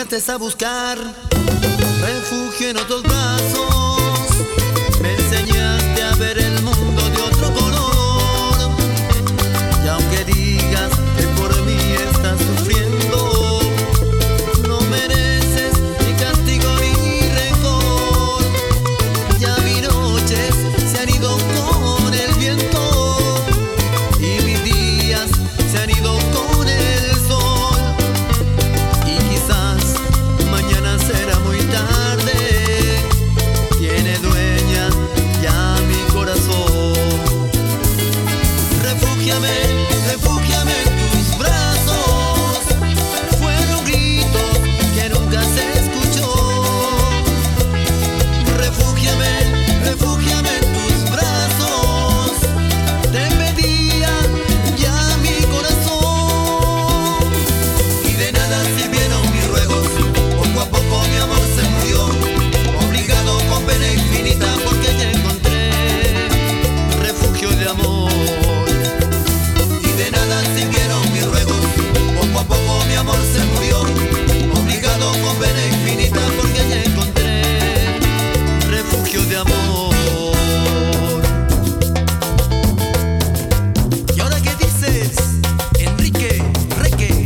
obligaste a buscar refugio en otros brazos. Me enseñaste a ver el mundo de otro color. Y aunque digas que por mí estás sufriendo, no mereces ni castigo ni rencor. Ya mis noches se han ido con el viento y mis días se han ido con el sol. Y quizás mañana será muy tarde. Tiene dueña ya mi corazón. Refúgiame, refúgiame en tus brazos. Fueron gritos que nunca se escuchó. Refúgiame, refúgiame en tus brazos. Te pedía ya mi corazón. Y de nada sirvieron mis ruegos. Poco a poco mi amor se murió, obligado con pena infinita, porque ya encontré refugio de amor. Y de nada sirvieron mis ruegos. Poco a poco mi amor se murió, obligado con pena infinita, porque ya encontré refugio de amor. ¿Y ahora qué dices, Enrique Reque?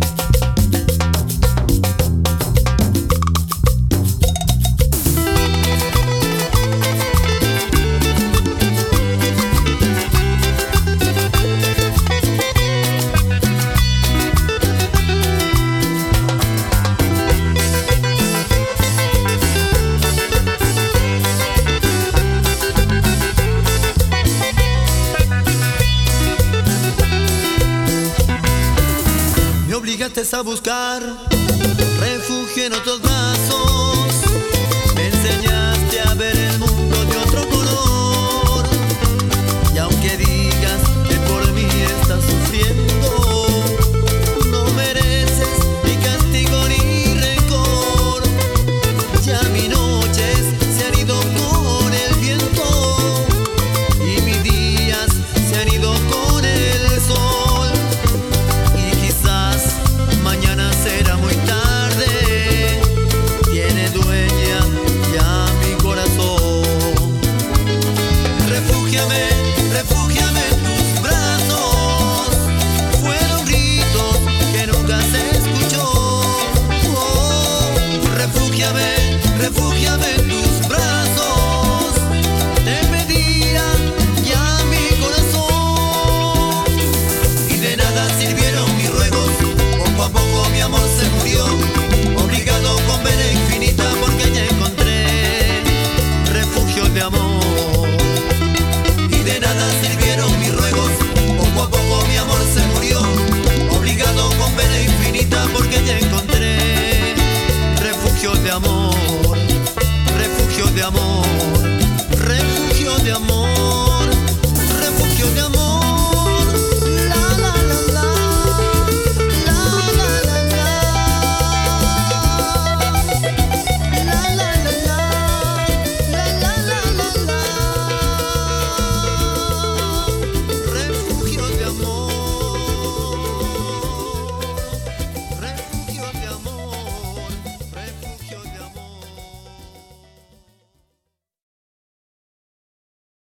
Me obligaste a buscar refugio en otros brazos. Me enseñaste a ver el mundo de otro color. Y aunque digas que por mí estás sufriendo, no mereces ni castigo ni rencor. Ya mis noches se han ido con el viento y mis días se han ido con el sol. Y quizás mañana será muy tarde. Tiene dueña ya mi corazón. Refúgiame, refúgiame en tus brazos. Fueron gritos que nunca se escuchó. Oh, refúgiame, refúgiame en tus brazos. Te pedía ya mi corazón. Y de nada sirvieron mis ruegos. Poco a poco mi amor se murió, obligado con pena infinita, porque ya encontré refugio de amor. Y de nada sirvieron mis ruegos. Poco a poco mi amor se murió, obligado con pena infinita, porque ya encontré refugio de amor, refugio de amor, refugio de amor.